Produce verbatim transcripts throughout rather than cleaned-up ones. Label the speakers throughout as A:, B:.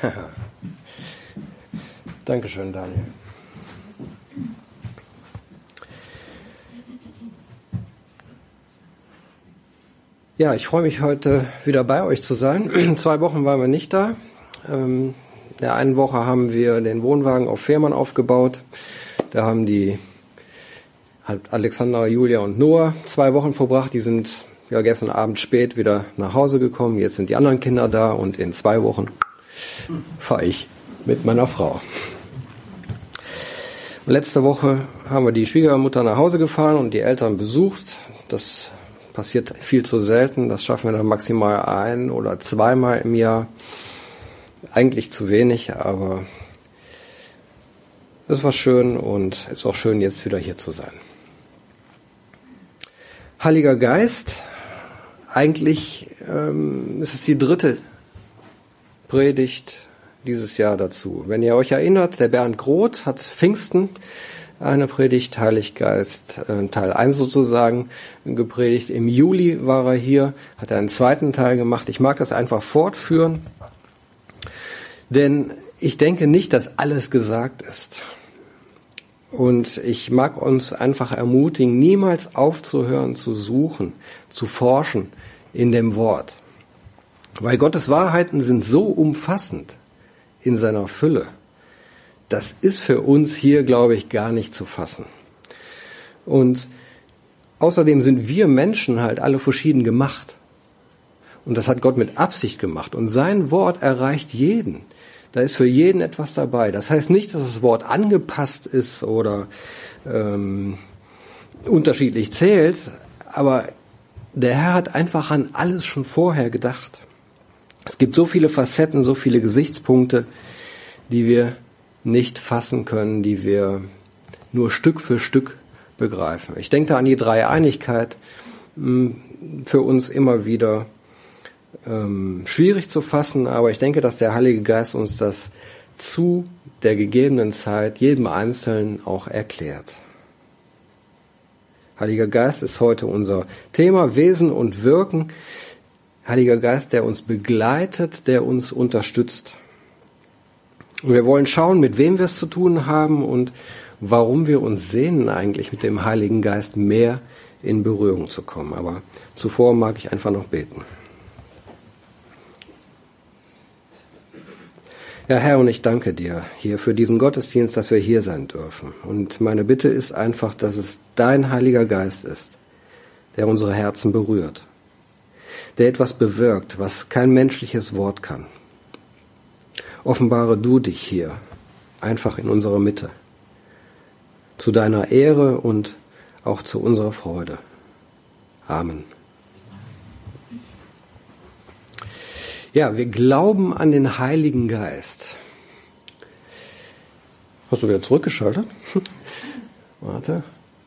A: Dankeschön, Daniel. Ja, ich freue mich heute wieder bei euch zu sein. Zwei Wochen waren wir nicht da. Ähm, in der einen Woche haben wir den Wohnwagen auf Fährmann aufgebaut. Da haben die Alexandra, Julia und Noah zwei Wochen verbracht. Die sind ja gestern Abend spät wieder nach Hause gekommen. Jetzt sind die anderen Kinder da und in zwei Wochen fahre ich mit meiner Frau. Und letzte Woche haben wir die Schwiegermutter nach Hause gefahren und die Eltern besucht. Das passiert viel zu selten. Das schaffen wir dann maximal ein oder zweimal im Jahr. Eigentlich zu wenig, aber es war schön und es ist auch schön, jetzt wieder hier zu sein. Heiliger Geist, eigentlich ähm, ist es die dritte Predigt dieses Jahr dazu. Wenn ihr euch erinnert, der Bernd Groth hat Pfingsten eine Predigt, Heiliggeist, äh, Teil eins sozusagen, gepredigt. Im Juli war er hier, hat er einen zweiten Teil gemacht. Ich mag das einfach fortführen, denn ich denke nicht, dass alles gesagt ist. Und ich mag uns einfach ermutigen, niemals aufzuhören zu suchen, zu forschen in dem Wort. Weil Gottes Wahrheiten sind so umfassend in seiner Fülle. Das ist für uns hier, glaube ich, gar nicht zu fassen. Und außerdem sind wir Menschen halt alle verschieden gemacht. Und das hat Gott mit Absicht gemacht. Und sein Wort erreicht jeden. Da ist für jeden etwas dabei. Das heißt nicht, dass das Wort angepasst ist oder ähm, unterschiedlich zählt, aber der Herr hat einfach an alles schon vorher gedacht. Es gibt so viele Facetten, so viele Gesichtspunkte, die wir nicht fassen können, die wir nur Stück für Stück begreifen. Ich denke da an die Dreieinigkeit, für uns immer wieder ähm, schwierig zu fassen, aber ich denke, dass der Heilige Geist uns das zu der gegebenen Zeit jedem Einzelnen auch erklärt. Heiliger Geist ist heute unser Thema, Wesen und Wirken. Heiliger Geist, der uns begleitet, der uns unterstützt. Und wir wollen schauen, mit wem wir es zu tun haben und warum wir uns sehnen, eigentlich mit dem Heiligen Geist mehr in Berührung zu kommen. Aber zuvor mag ich einfach noch beten. Ja, Herr, und ich danke dir hier für diesen Gottesdienst, dass wir hier sein dürfen. Und meine Bitte ist einfach, dass es dein Heiliger Geist ist, der unsere Herzen berührt, der etwas bewirkt, was kein menschliches Wort kann. Offenbare du dich hier einfach in unserer Mitte, zu deiner Ehre und auch zu unserer Freude. Amen. Ja, wir glauben an den Heiligen Geist. Hast du wieder zurückgeschaltet? Warte.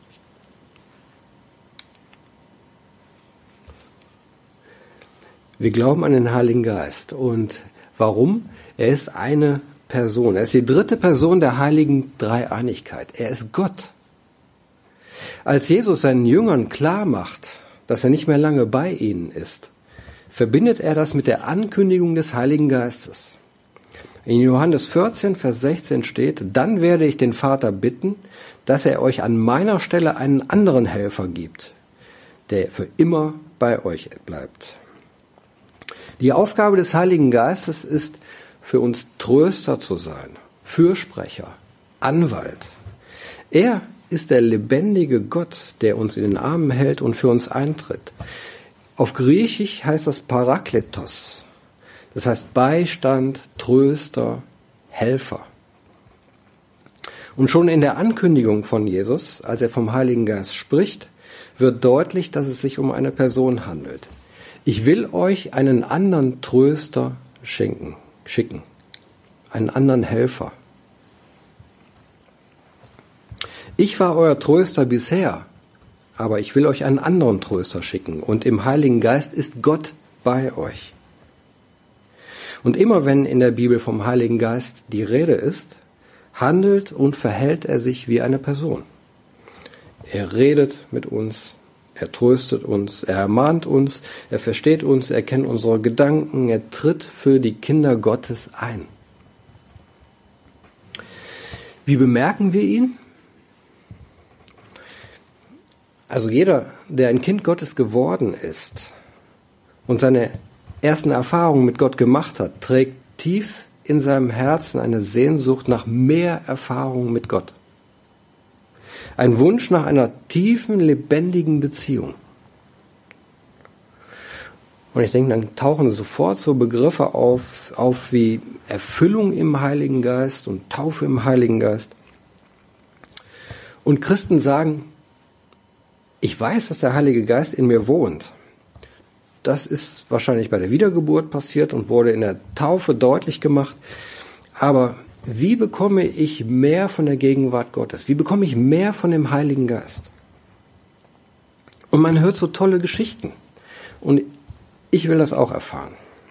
A: Wir glauben an den Heiligen Geist. Und warum? Er ist eine Person. Er ist die dritte Person der heiligen Dreieinigkeit. Er ist Gott. Als Jesus seinen Jüngern klar macht, dass er nicht mehr lange bei ihnen ist, verbindet er das mit der Ankündigung des Heiligen Geistes. In Johannes vierzehn, Vers sechzehn steht, dann werde ich den Vater bitten, dass er euch an meiner Stelle einen anderen Helfer gibt, der für immer bei euch bleibt. Die Aufgabe des Heiligen Geistes ist, für uns Tröster zu sein, Fürsprecher, Anwalt. Er ist der lebendige Gott, der uns in den Armen hält und für uns eintritt. Auf Griechisch heißt das Parakletos. Das heißt Beistand, Tröster, Helfer. Und schon in der Ankündigung von Jesus, als er vom Heiligen Geist spricht, wird deutlich, dass es sich um eine Person handelt. Ich will euch einen anderen Tröster schenken. schicken, einen anderen Helfer. Ich war euer Tröster bisher, aber ich will euch einen anderen Tröster schicken und im Heiligen Geist ist Gott bei euch. Und immer wenn in der Bibel vom Heiligen Geist die Rede ist, handelt und verhält er sich wie eine Person. Er redet mit uns, er tröstet uns, er ermahnt uns, er versteht uns, er kennt unsere Gedanken, er tritt für die Kinder Gottes ein. Wie bemerken wir ihn? Also jeder, der ein Kind Gottes geworden ist und seine ersten Erfahrungen mit Gott gemacht hat, trägt tief in seinem Herzen eine Sehnsucht nach mehr Erfahrungen mit Gott. Ein Wunsch nach einer tiefen, lebendigen Beziehung. Und ich denke, dann tauchen sofort so Begriffe auf, auf wie Erfüllung im Heiligen Geist und Taufe im Heiligen Geist. Und Christen sagen, ich weiß, dass der Heilige Geist in mir wohnt. Das ist wahrscheinlich bei der Wiedergeburt passiert und wurde in der Taufe deutlich gemacht. Aber wie bekomme ich mehr von der Gegenwart Gottes? Wie bekomme ich mehr von dem Heiligen Geist? Und man hört so tolle Geschichten. Und ich will das auch erfahren.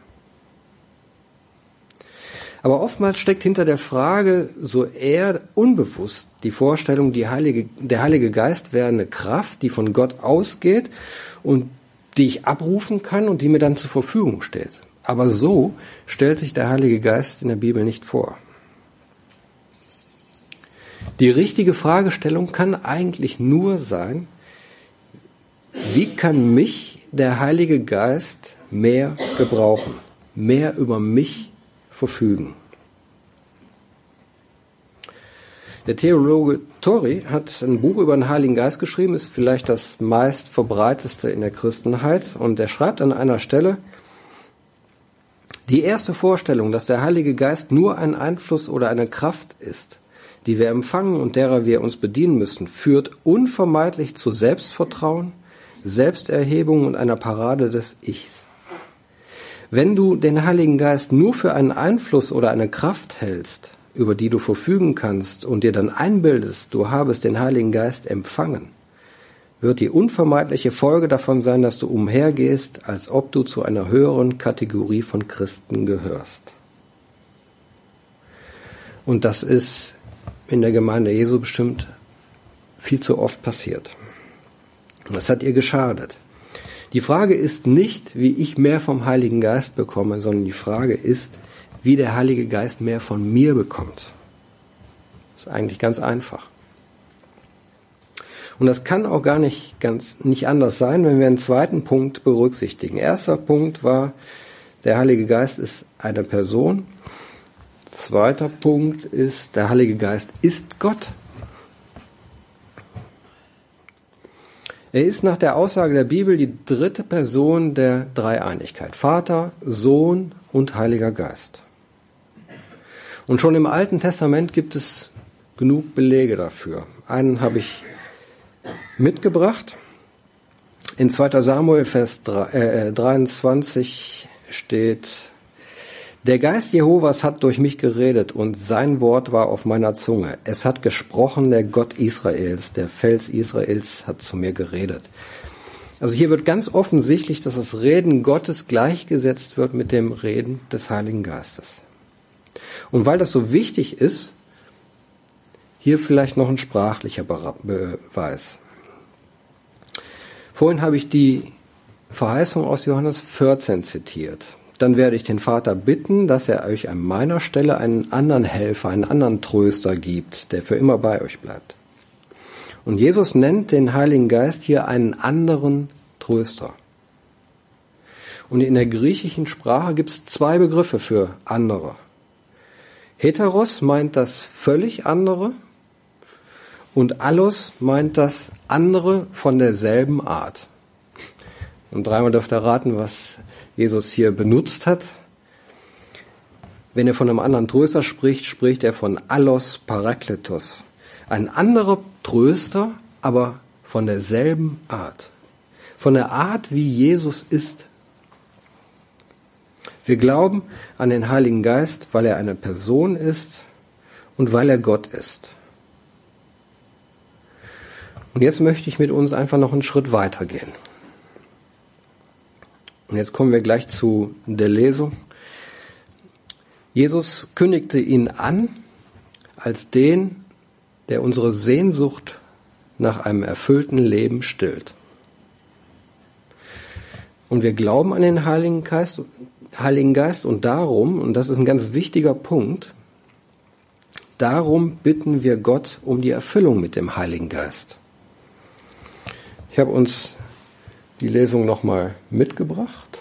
A: Aber oftmals steckt hinter der Frage so eher unbewusst die Vorstellung, die Heilige, der Heilige Geist wäre eine Kraft, die von Gott ausgeht und die ich abrufen kann und die mir dann zur Verfügung steht. Aber so stellt sich der Heilige Geist in der Bibel nicht vor. Die richtige Fragestellung kann eigentlich nur sein, wie kann mich der Heilige Geist mehr gebrauchen, mehr über mich verfügen. Der Theologe Torrey hat ein Buch über den Heiligen Geist geschrieben, ist vielleicht das meist verbreiteste in der Christenheit. Und er schreibt an einer Stelle, die erste Vorstellung, dass der Heilige Geist nur ein Einfluss oder eine Kraft ist, die wir empfangen und derer wir uns bedienen müssen, führt unvermeidlich zu Selbstvertrauen, Selbsterhebung und einer Parade des Ichs. Wenn du den Heiligen Geist nur für einen Einfluss oder eine Kraft hältst, über die du verfügen kannst und dir dann einbildest, du habest den Heiligen Geist empfangen, wird die unvermeidliche Folge davon sein, dass du umhergehst, als ob du zu einer höheren Kategorie von Christen gehörst. Und das ist in der Gemeinde Jesu bestimmt viel zu oft passiert. Und das hat ihr geschadet. Die Frage ist nicht, wie ich mehr vom Heiligen Geist bekomme, sondern die Frage ist, wie der Heilige Geist mehr von mir bekommt. Das ist eigentlich ganz einfach. Und das kann auch gar nicht ganz nicht anders sein, wenn wir einen zweiten Punkt berücksichtigen. Erster Punkt war, der Heilige Geist ist eine Person. Zweiter Punkt ist, der Heilige Geist ist Gott. Er ist nach der Aussage der Bibel die dritte Person der Dreieinigkeit. Vater, Sohn und Heiliger Geist. Und schon im Alten Testament gibt es genug Belege dafür. Einen habe ich mitgebracht. In zweiter Samuel, Vers dreiundzwanzig steht, der Geist Jehovas hat durch mich geredet und sein Wort war auf meiner Zunge. Es hat gesprochen der Gott Israels, der Fels Israels hat zu mir geredet. Also hier wird ganz offensichtlich, dass das Reden Gottes gleichgesetzt wird mit dem Reden des Heiligen Geistes. Und weil das so wichtig ist, hier vielleicht noch ein sprachlicher Beweis. Vorhin habe ich die Verheißung aus Johannes vierzehn zitiert. Dann werde ich den Vater bitten, dass er euch an meiner Stelle einen anderen Helfer, einen anderen Tröster gibt, der für immer bei euch bleibt. Und Jesus nennt den Heiligen Geist hier einen anderen Tröster. Und in der griechischen Sprache gibt es zwei Begriffe für andere. Heteros meint das völlig andere und allos meint das andere von derselben Art. Und dreimal dürft ihr raten, was Jesus hier benutzt hat. Wenn er von einem anderen Tröster spricht, spricht er von allos parakletos. Ein anderer Tröster, aber von derselben Art. Von der Art, wie Jesus ist. Wir glauben an den Heiligen Geist, weil er eine Person ist und weil er Gott ist. Und jetzt möchte ich mit uns einfach noch einen Schritt weitergehen. Und jetzt kommen wir gleich zu der Lesung. Jesus kündigte ihn an als den, der unsere Sehnsucht nach einem erfüllten Leben stillt. Und wir glauben an den Heiligen Geist, Heiligen Geist und darum, und das ist ein ganz wichtiger Punkt, Darum bitten wir Gott um die Erfüllung mit dem Heiligen Geist. Ich habe uns die Lesung nochmal mitgebracht.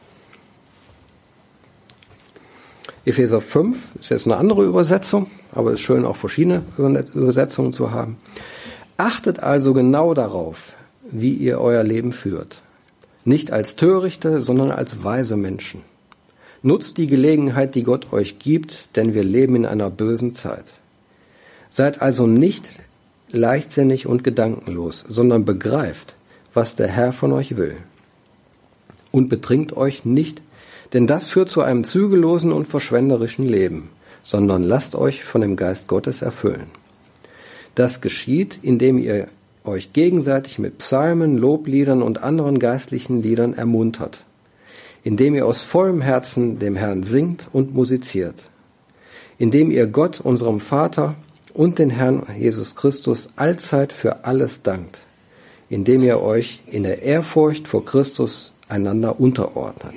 A: Epheser fünf ist jetzt eine andere Übersetzung, aber es ist schön, auch verschiedene Übersetzungen zu haben. Achtet also genau darauf, wie ihr euer Leben führt. Nicht als Törichte, sondern als weise Menschen. Nutzt die Gelegenheit, die Gott euch gibt, denn wir leben in einer bösen Zeit. Seid also nicht leichtsinnig und gedankenlos, sondern begreift, was der Herr von euch will. Und betrinkt euch nicht, denn das führt zu einem zügellosen und verschwenderischen Leben, sondern lasst euch von dem Geist Gottes erfüllen. Das geschieht, indem ihr euch gegenseitig mit Psalmen, Lobliedern und anderen geistlichen Liedern ermuntert, indem ihr aus vollem Herzen dem Herrn singt und musiziert, indem ihr Gott, unserem Vater und den Herrn Jesus Christus allzeit für alles dankt, indem ihr euch in der Ehrfurcht vor Christus einander unterordnet.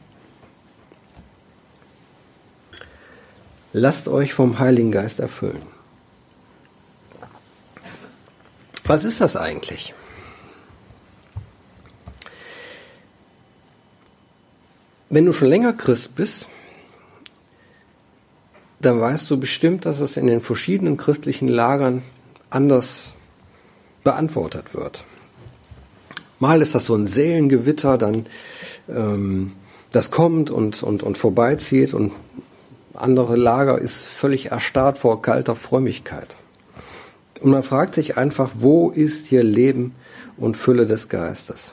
A: Lasst euch vom Heiligen Geist erfüllen. Was ist das eigentlich? Wenn du schon länger Christ bist, dann weißt du bestimmt, dass es in den verschiedenen christlichen Lagern anders beantwortet wird. Mal ist das so ein Seelengewitter, dann ähm, das kommt und, und, und vorbeizieht, und andere Lager ist völlig erstarrt vor kalter Frömmigkeit. Und man fragt sich einfach, wo ist hier Leben und Fülle des Geistes?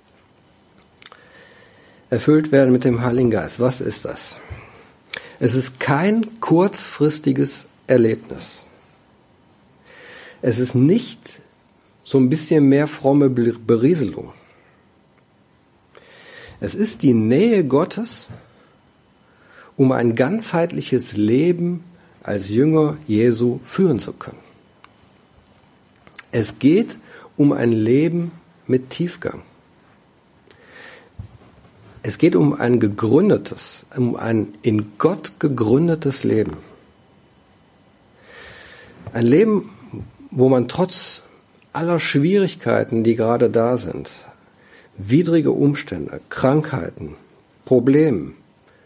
A: Erfüllt werden mit dem Heiligen Geist. Was ist das? Es ist kein kurzfristiges Erlebnis. Es ist nicht so ein bisschen mehr fromme Berieselung. Es ist die Nähe Gottes, um ein ganzheitliches Leben als Jünger Jesu führen zu können. Es geht um ein Leben mit Tiefgang. Es geht um ein gegründetes, um ein in Gott gegründetes Leben. Ein Leben, wo man trotz aller Schwierigkeiten, die gerade da sind, widrige Umstände, Krankheiten, Probleme,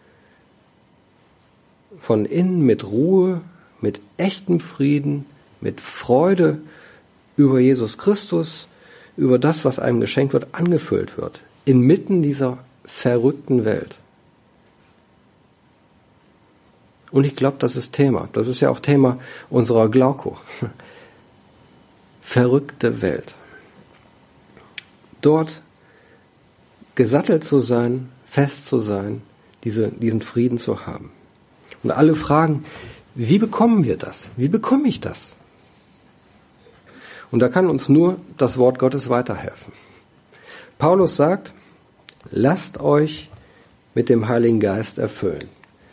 A: von innen mit Ruhe, mit echtem Frieden, mit Freude über Jesus Christus, über das, was einem geschenkt wird, angefüllt wird, inmitten dieser verrückten Welt. Und ich glaube, das ist Thema. Das ist ja auch Thema unserer Glauko. Verrückte Welt. Dort gesattelt zu sein, fest zu sein, diese, diesen Frieden zu haben. Und alle fragen, wie bekommen wir das? Wie bekomme ich das? Und da kann uns nur das Wort Gottes weiterhelfen. Paulus sagt, lasst euch mit dem Heiligen Geist erfüllen.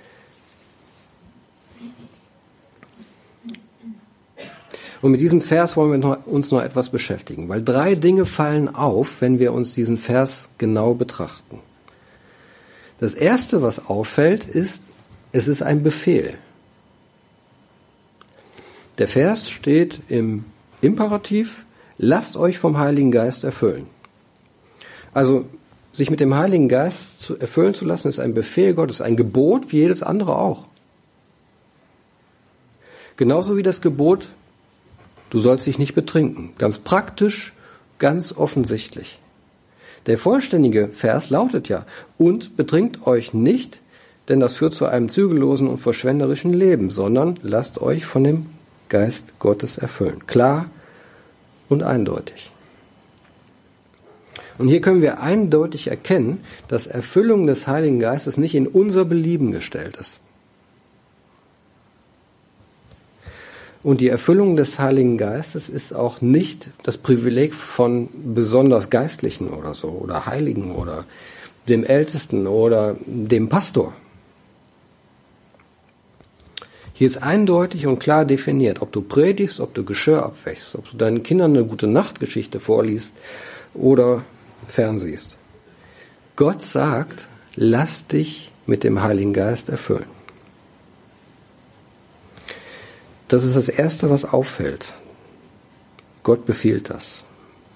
A: Und mit diesem Vers wollen wir noch, uns noch etwas beschäftigen, weil drei Dinge fallen auf, wenn wir uns diesen Vers genau betrachten. Das erste, was auffällt, ist, es ist ein Befehl. Der Vers steht im Imperativ, lasst euch vom Heiligen Geist erfüllen. Also, sich mit dem Heiligen Geist zu erfüllen zu lassen, ist ein Befehl Gottes, ein Gebot wie jedes andere auch. Genauso wie das Gebot, du sollst dich nicht betrinken. Ganz praktisch, ganz offensichtlich. Der vollständige Vers lautet ja, und betrinkt euch nicht, denn das führt zu einem zügellosen und verschwenderischen Leben, sondern lasst euch von dem Geist Gottes erfüllen. Klar und eindeutig. Und hier können wir eindeutig erkennen, dass Erfüllung des Heiligen Geistes nicht in unser Belieben gestellt ist. Und die Erfüllung des Heiligen Geistes ist auch nicht das Privileg von besonders Geistlichen oder so, oder Heiligen oder dem Ältesten oder dem Pastor. Hier ist eindeutig und klar definiert, ob du predigst, ob du Geschirr abwäschst, ob du deinen Kindern eine gute Nachtgeschichte vorliest oder fernsiehst. Gott sagt, lass dich mit dem Heiligen Geist erfüllen. Das ist das Erste, was auffällt. Gott befiehlt das.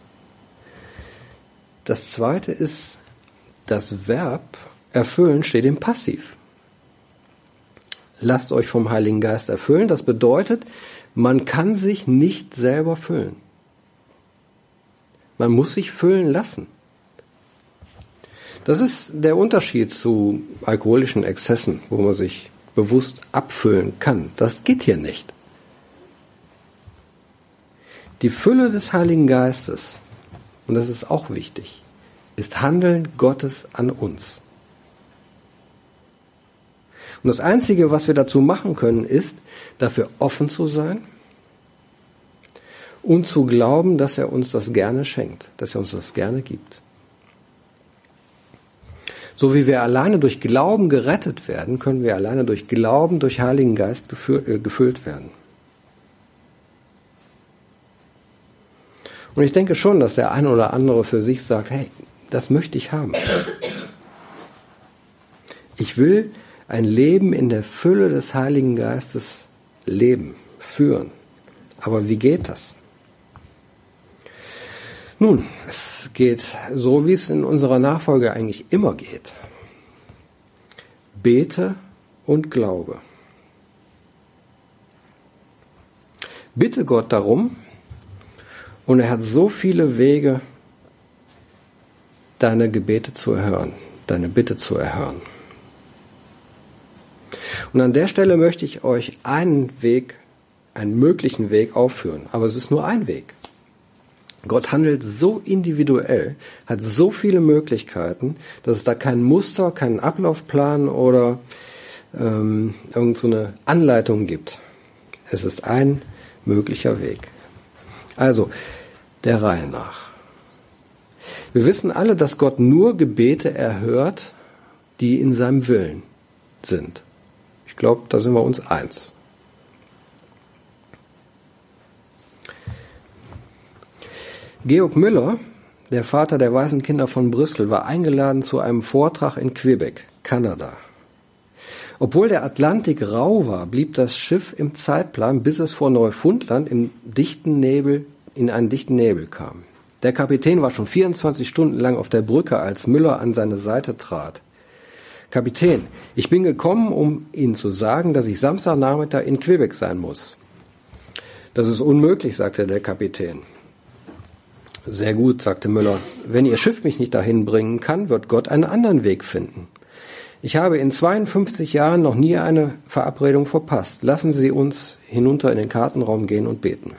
A: Das Zweite ist, das Verb erfüllen steht im Passiv. Lasst euch vom Heiligen Geist erfüllen. Das bedeutet, man kann sich nicht selber füllen. Man muss sich füllen lassen. Das ist der Unterschied zu alkoholischen Exzessen, wo man sich bewusst abfüllen kann. Das geht hier nicht. Die Fülle des Heiligen Geistes, und das ist auch wichtig, ist Handeln Gottes an uns. Und das Einzige, was wir dazu machen können, ist, dafür offen zu sein und zu glauben, dass er uns das gerne schenkt, dass er uns das gerne gibt. So wie wir alleine durch Glauben gerettet werden, können wir alleine durch Glauben, durch Heiligen Geist gefüllt werden. Und ich denke schon, dass der eine oder andere für sich sagt, hey, das möchte ich haben. Ich will ein Leben in der Fülle des Heiligen Geistes leben, führen. Aber wie geht das? Nun, es geht so, wie es in unserer Nachfolge eigentlich immer geht. Bete und glaube. Bitte Gott darum, und er hat so viele Wege, deine Gebete zu erhören, deine Bitte zu erhören. Und an der Stelle möchte ich euch einen Weg, einen möglichen Weg aufführen. Aber es ist nur ein Weg. Gott handelt so individuell, hat so viele Möglichkeiten, dass es da kein Muster, keinen Ablaufplan oder ähm, irgend so eine Anleitung gibt. Es ist ein möglicher Weg. Also, der Reihe nach. Wir wissen alle, dass Gott nur Gebete erhört, die in seinem Willen sind. Ich glaube, da sind wir uns eins. Georg Müller, der Vater der Waisenkinder von Bristol, war eingeladen zu einem Vortrag in Quebec, Kanada. Obwohl der Atlantik rau war, blieb das Schiff im Zeitplan, bis es vor Neufundland im dichten Nebel, in einen dichten Nebel kam. Der Kapitän war schon vierundzwanzig Stunden lang auf der Brücke, als Müller an seine Seite trat. Kapitän, ich bin gekommen, um Ihnen zu sagen, dass ich Samstagnachmittag in Quebec sein muss. Das ist unmöglich, sagte der Kapitän. Sehr gut, sagte Müller. Wenn Ihr Schiff mich nicht dahin bringen kann, wird Gott einen anderen Weg finden. Ich habe in zweiundfünfzig Jahren noch nie eine Verabredung verpasst. Lassen Sie uns hinunter in den Kartenraum gehen und beten.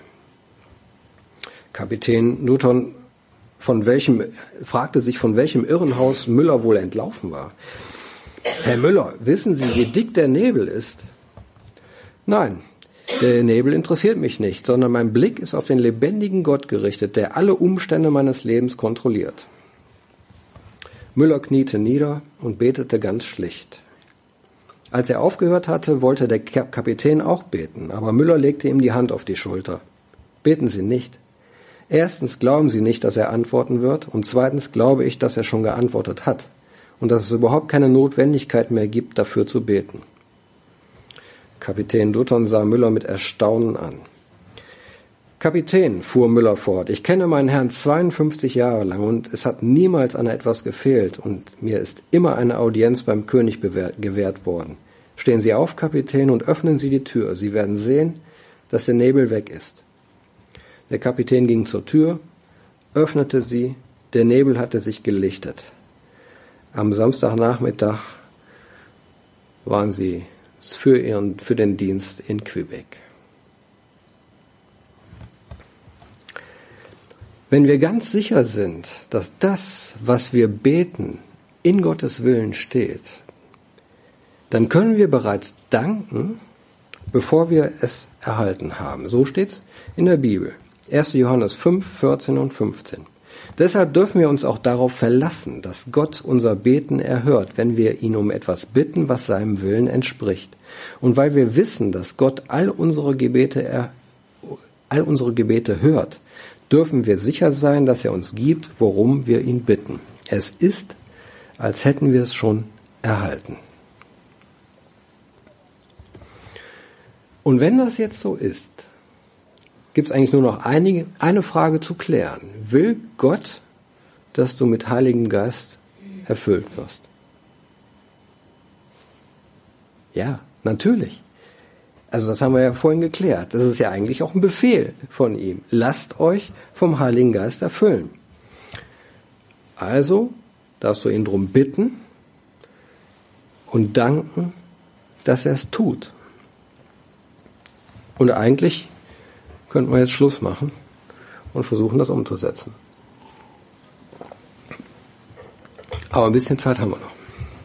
A: Kapitän Newton von welchem, fragte sich, von welchem Irrenhaus Müller wohl entlaufen war. Herr Müller, wissen Sie, wie dick der Nebel ist? Nein, der Nebel interessiert mich nicht, sondern mein Blick ist auf den lebendigen Gott gerichtet, der alle Umstände meines Lebens kontrolliert. Müller kniete nieder und betete ganz schlicht. Als er aufgehört hatte, wollte der Kapitän auch beten, aber Müller legte ihm die Hand auf die Schulter. Beten Sie nicht. Erstens glauben Sie nicht, dass er antworten wird, und zweitens glaube ich, dass er schon geantwortet hat und dass es überhaupt keine Notwendigkeit mehr gibt, dafür zu beten. Kapitän Dutton sah Müller mit Erstaunen an. Kapitän, fuhr Müller fort, ich kenne meinen Herrn zweiundfünfzig Jahre lang und es hat niemals an etwas gefehlt und mir ist immer eine Audienz beim König gewährt worden. Stehen Sie auf, Kapitän, und öffnen Sie die Tür. Sie werden sehen, dass der Nebel weg ist. Der Kapitän ging zur Tür, öffnete sie, der Nebel hatte sich gelichtet. Am Samstagnachmittag waren sie für, ihren, für den Dienst in Quebec. Wenn wir ganz sicher sind, dass das, was wir beten, in Gottes Willen steht, dann können wir bereits danken, bevor wir es erhalten haben. So steht's in der Bibel. erster Johannes fünf, vierzehn und fünfzehn. Deshalb dürfen wir uns auch darauf verlassen, dass Gott unser Beten erhört, wenn wir ihn um etwas bitten, was seinem Willen entspricht. Und weil wir wissen, dass Gott all unsere Gebete, er, all unsere Gebete hört, dürfen wir sicher sein, dass er uns gibt, worum wir ihn bitten. Es ist, als hätten wir es schon erhalten. Und wenn das jetzt so ist, gibt es eigentlich nur noch einige, eine Frage zu klären. Will Gott, dass du mit Heiligem Geist erfüllt wirst? Ja, natürlich. Also das haben wir ja vorhin geklärt. Das ist ja eigentlich auch ein Befehl von ihm. Lasst euch vom Heiligen Geist erfüllen. Also darfst du ihn darum bitten und danken, dass er es tut. Und eigentlich könnten wir jetzt Schluss machen und versuchen, das umzusetzen. Aber ein bisschen Zeit haben wir noch.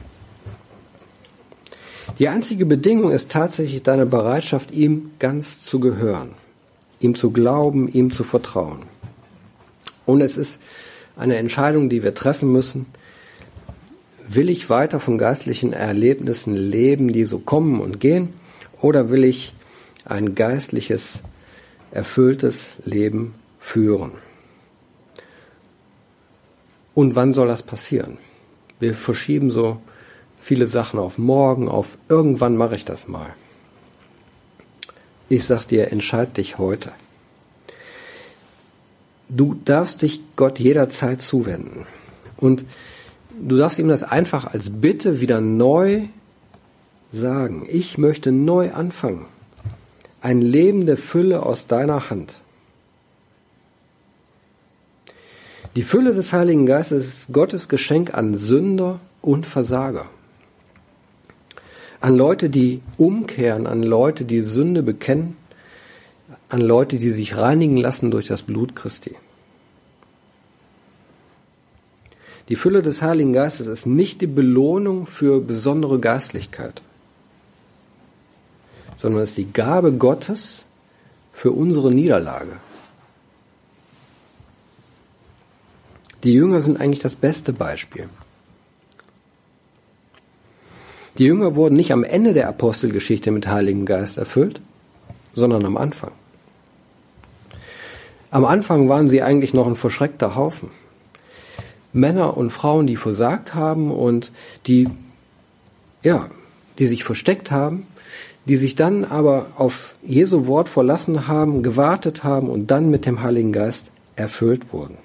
A: Die einzige Bedingung ist tatsächlich deine Bereitschaft, ihm ganz zu gehören, ihm zu glauben, ihm zu vertrauen. Und es ist eine Entscheidung, die wir treffen müssen. Will ich weiter von geistlichen Erlebnissen leben, die so kommen und gehen, oder will ich ein geistliches, erfülltes Leben führen? Und wann soll das passieren? Wir verschieben so viele Sachen auf morgen, auf irgendwann mache ich das mal. Ich sag dir, entscheid dich heute. Du darfst dich Gott jederzeit zuwenden. Und du darfst ihm das einfach als Bitte wieder neu sagen. Ich möchte neu anfangen. Ein Leben der Fülle aus deiner Hand. Die Fülle des Heiligen Geistes ist Gottes Geschenk an Sünder und Versager. An Leute, die umkehren, an Leute, die Sünde bekennen, an Leute, die sich reinigen lassen durch das Blut Christi. Die Fülle des Heiligen Geistes ist nicht die Belohnung für besondere Geistlichkeit, sondern ist die Gabe Gottes für unsere Niederlage. Die Jünger sind eigentlich das beste Beispiel. Die Jünger wurden nicht am Ende der Apostelgeschichte mit Heiligem Geist erfüllt, sondern am Anfang. Am Anfang waren sie eigentlich noch ein verschreckter Haufen. Männer und Frauen, die versagt haben und die, ja, die sich versteckt haben, die sich dann aber auf Jesu Wort verlassen haben, gewartet haben und dann mit dem Heiligen Geist erfüllt wurden.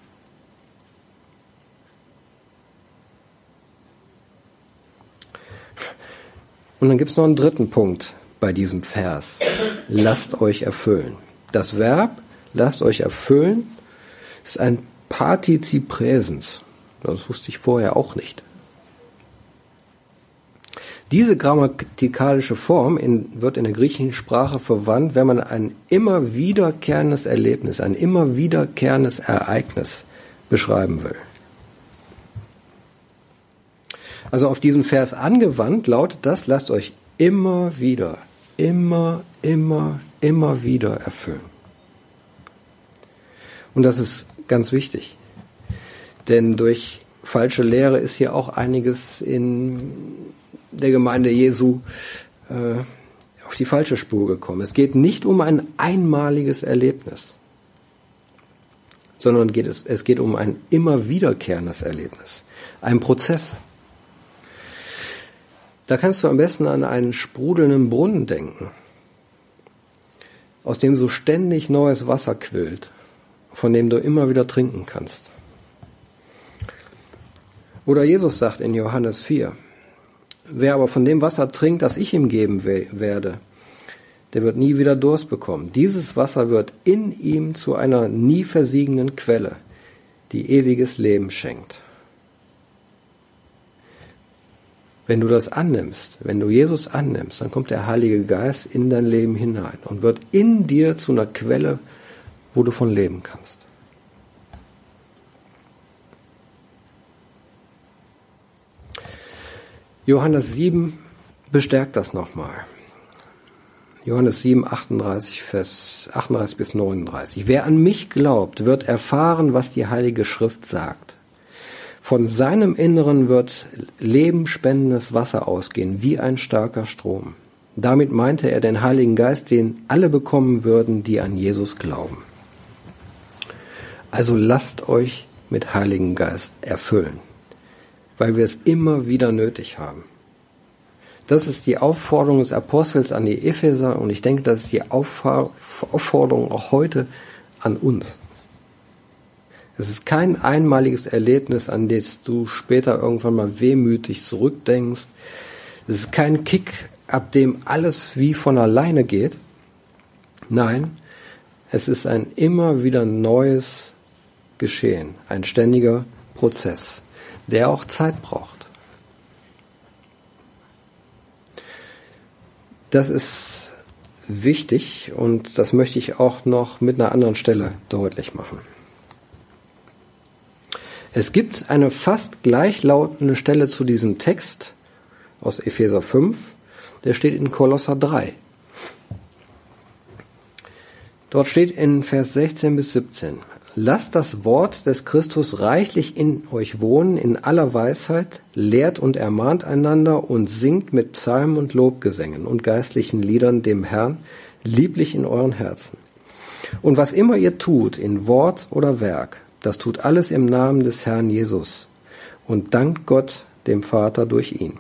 A: Und dann gibt es noch einen dritten Punkt bei diesem Vers. Lasst euch erfüllen. Das Verb, lasst euch erfüllen, ist ein Partizip Präsens. Das wusste ich vorher auch nicht. Diese grammatikalische Form in, wird in der griechischen Sprache verwandt, wenn man ein immer wiederkehrendes Erlebnis, ein immer wiederkehrendes Ereignis beschreiben will. Also auf diesen Vers angewandt lautet das, lasst euch immer wieder, immer, immer, immer wieder erfüllen. Und das ist ganz wichtig, denn durch falsche Lehre ist hier auch einiges in der Gemeinde Jesu äh, auf die falsche Spur gekommen. Es geht nicht um ein einmaliges Erlebnis, sondern geht es, es geht um ein immer wiederkehrendes Erlebnis, ein Prozess. Da kannst du am besten an einen sprudelnden Brunnen denken, aus dem so ständig neues Wasser quillt, von dem du immer wieder trinken kannst. Oder Jesus sagt in Johannes vier, wer aber von dem Wasser trinkt, das ich ihm geben werde, der wird nie wieder Durst bekommen. Dieses Wasser wird in ihm zu einer nie versiegenden Quelle, die ewiges Leben schenkt. Wenn du das annimmst, wenn du Jesus annimmst, dann kommt der Heilige Geist in dein Leben hinein und wird in dir zu einer Quelle, wo du von leben kannst. Johannes sieben bestärkt das nochmal. Johannes sieben, achtunddreißig, Vers achtunddreißig bis neununddreißig. Wer an mich glaubt, wird erfahren, was die Heilige Schrift sagt. Von seinem Inneren wird lebensspendendes Wasser ausgehen, wie ein starker Strom. Damit meinte er den Heiligen Geist, den alle bekommen würden, die an Jesus glauben. Also lasst euch mit Heiligen Geist erfüllen, weil wir es immer wieder nötig haben. Das ist die Aufforderung des Apostels an die Epheser und ich denke, das ist die Aufforderung auch heute an uns. Es ist kein einmaliges Erlebnis, an das du später irgendwann mal wehmütig zurückdenkst. Es ist kein Kick, ab dem alles wie von alleine geht. Nein, es ist ein immer wieder neues Geschehen, ein ständiger Prozess, der auch Zeit braucht. Das ist wichtig und das möchte ich auch noch mit einer anderen Stelle deutlich machen. Es gibt eine fast gleichlautende Stelle zu diesem Text aus Epheser fünf, der steht in Kolosser drei. Dort steht in Vers sechzehn bis siebzehn: Lasst das Wort des Christus reichlich in euch wohnen, in aller Weisheit, lehrt und ermahnt einander und singt mit Psalmen und Lobgesängen und geistlichen Liedern dem Herrn lieblich in euren Herzen. Und was immer ihr tut, in Wort oder Werk, das tut alles im Namen des Herrn Jesus und dankt Gott, dem Vater, durch ihn.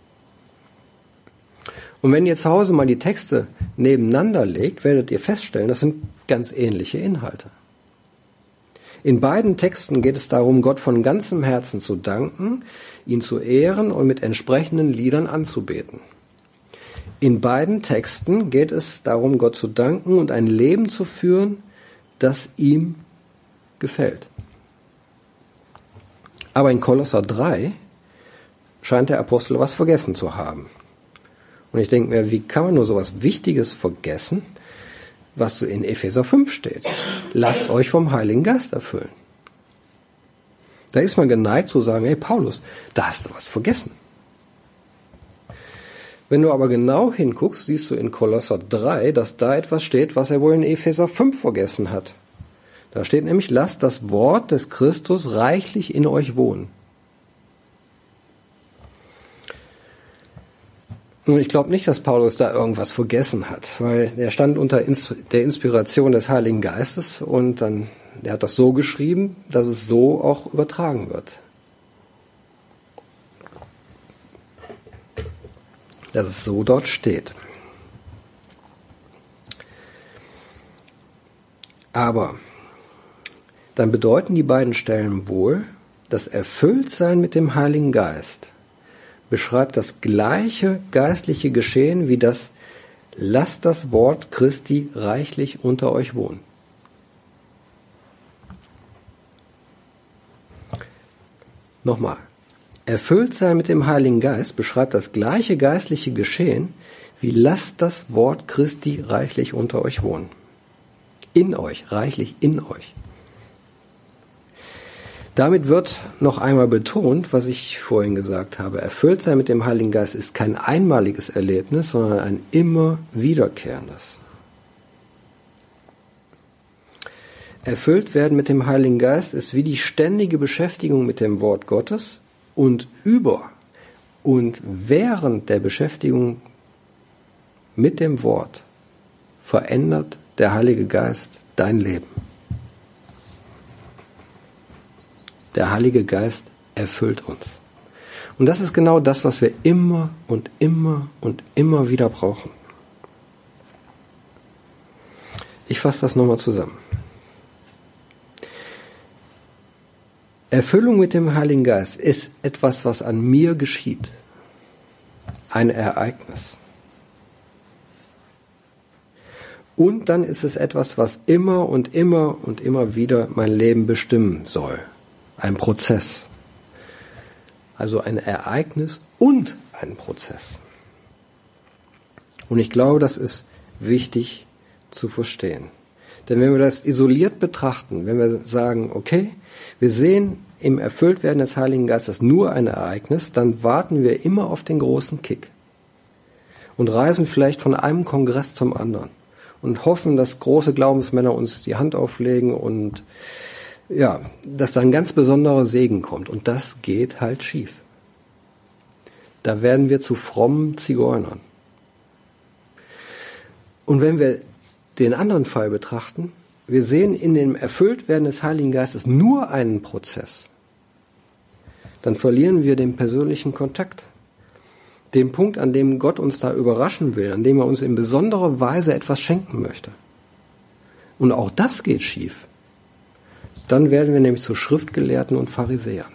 A: Und wenn ihr zu Hause mal die Texte nebeneinander legt, werdet ihr feststellen, das sind ganz ähnliche Inhalte. In beiden Texten geht es darum, Gott von ganzem Herzen zu danken, ihn zu ehren und mit entsprechenden Liedern anzubeten. In beiden Texten geht es darum, Gott zu danken und ein Leben zu führen, das ihm gefällt. Aber in Kolosser drei scheint der Apostel was vergessen zu haben. Und ich denke mir, wie kann man nur so was Wichtiges vergessen, was in Epheser fünf steht? Lasst euch vom Heiligen Geist erfüllen. Da ist man geneigt zu sagen, hey Paulus, da hast du was vergessen. Wenn du aber genau hinguckst, siehst du in Kolosser drei, dass da etwas steht, was er wohl in Epheser fünf vergessen hat. Da steht nämlich, lasst das Wort des Christus reichlich in euch wohnen. Und ich glaube nicht, dass Paulus da irgendwas vergessen hat, weil er stand unter der Inspiration des Heiligen Geistes und dann, er hat das so geschrieben, dass es so auch übertragen wird. Dass es so dort steht. Aber dann bedeuten die beiden Stellen wohl, das Erfülltsein mit dem Heiligen Geist beschreibt das gleiche geistliche Geschehen wie das lasst das Wort Christi reichlich unter euch wohnen. Nochmal. Erfülltsein mit dem Heiligen Geist beschreibt das gleiche geistliche Geschehen wie lasst das Wort Christi reichlich unter euch wohnen. In euch, reichlich in euch. Damit wird noch einmal betont, was ich vorhin gesagt habe. Erfülltsein mit dem Heiligen Geist ist kein einmaliges Erlebnis, sondern ein immer wiederkehrendes. Erfüllt werden mit dem Heiligen Geist ist wie die ständige Beschäftigung mit dem Wort Gottes und über und während der Beschäftigung mit dem Wort verändert der Heilige Geist dein Leben. Der Heilige Geist erfüllt uns. Und das ist genau das, was wir immer und immer und immer wieder brauchen. Ich fasse das nochmal zusammen. Erfüllung mit dem Heiligen Geist ist etwas, was an mir geschieht. Ein Ereignis. Und dann ist es etwas, was immer und immer und immer wieder mein Leben bestimmen soll. Ein Prozess. Also ein Ereignis und ein Prozess. Und ich glaube, das ist wichtig zu verstehen. Denn wenn wir das isoliert betrachten, wenn wir sagen, okay, wir sehen im Erfülltwerden des Heiligen Geistes nur ein Ereignis, dann warten wir immer auf den großen Kick und reisen vielleicht von einem Kongress zum anderen und hoffen, dass große Glaubensmänner uns die Hand auflegen und ja, dass da ein ganz besonderer Segen kommt. Und das geht halt schief. Da werden wir zu frommen Zigeunern. Und wenn wir den anderen Fall betrachten, wir sehen in dem Erfülltwerden des Heiligen Geistes nur einen Prozess, dann verlieren wir den persönlichen Kontakt. Den Punkt, an dem Gott uns da überraschen will, an dem er uns in besonderer Weise etwas schenken möchte. Und auch das geht schief. Dann werden wir nämlich zu Schriftgelehrten und Pharisäern.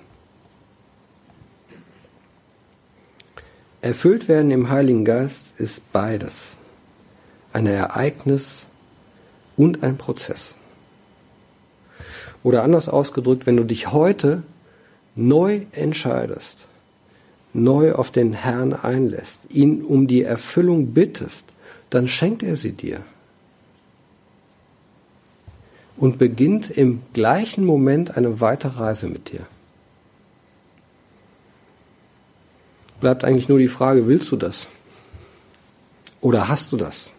A: Erfüllt werden im Heiligen Geist ist beides. Ein Ereignis und ein Prozess. Oder anders ausgedrückt, wenn du dich heute neu entscheidest, neu auf den Herrn einlässt, ihn um die Erfüllung bittest, dann schenkt er sie dir. Und beginnt im gleichen Moment eine weite Reise mit dir. Bleibt eigentlich nur die Frage, willst du das? Oder hast du das?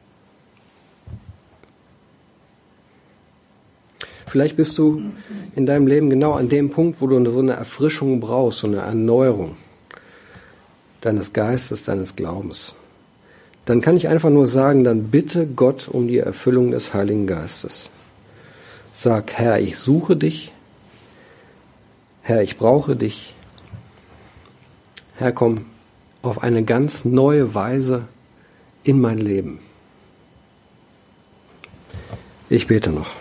A: Vielleicht bist du in deinem Leben genau an dem Punkt, wo du so eine Erfrischung brauchst, so eine Erneuerung deines Geistes, deines Glaubens. Dann kann ich einfach nur sagen, dann bitte Gott um die Erfüllung des Heiligen Geistes. Sag, Herr, ich suche dich. Herr, ich brauche dich. Herr, komm auf eine ganz neue Weise in mein Leben. Ich bete noch.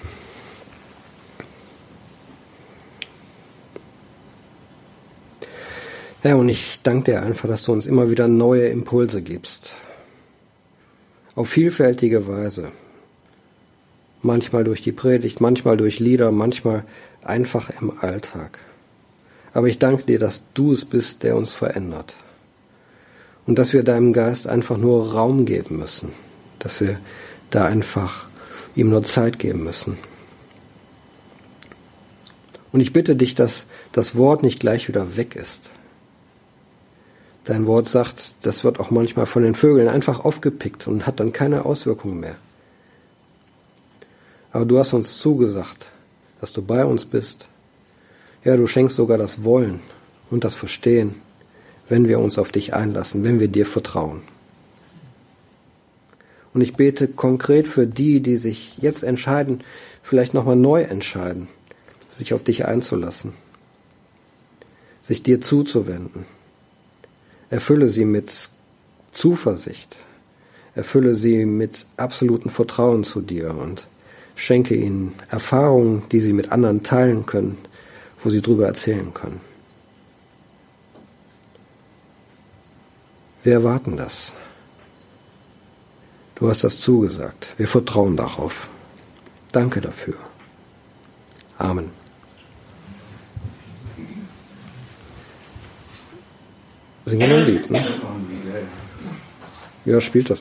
A: Herr, und ich danke dir einfach, dass du uns immer wieder neue Impulse gibst. Auf vielfältige Weise. Manchmal durch die Predigt, manchmal durch Lieder, manchmal einfach im Alltag. Aber ich danke dir, dass du es bist, der uns verändert. Und dass wir deinem Geist einfach nur Raum geben müssen. Dass wir da einfach ihm nur Zeit geben müssen. Und ich bitte dich, dass das Wort nicht gleich wieder weg ist. Dein Wort sagt, das wird auch manchmal von den Vögeln einfach aufgepickt und hat dann keine Auswirkungen mehr. Aber du hast uns zugesagt, dass du bei uns bist. Ja, du schenkst sogar das Wollen und das Verstehen, wenn wir uns auf dich einlassen, wenn wir dir vertrauen. Und ich bete konkret für die, die sich jetzt entscheiden, vielleicht nochmal neu entscheiden, sich auf dich einzulassen, sich dir zuzuwenden. Erfülle sie mit Zuversicht, erfülle sie mit absolutem Vertrauen zu dir und schenke ihnen Erfahrungen, die sie mit anderen teilen können, wo sie drüber erzählen können. Wir erwarten das. Du hast das zugesagt. Wir vertrauen darauf. Danke dafür. Amen. Singen wir ein Lied, ne? Ja, spielt das.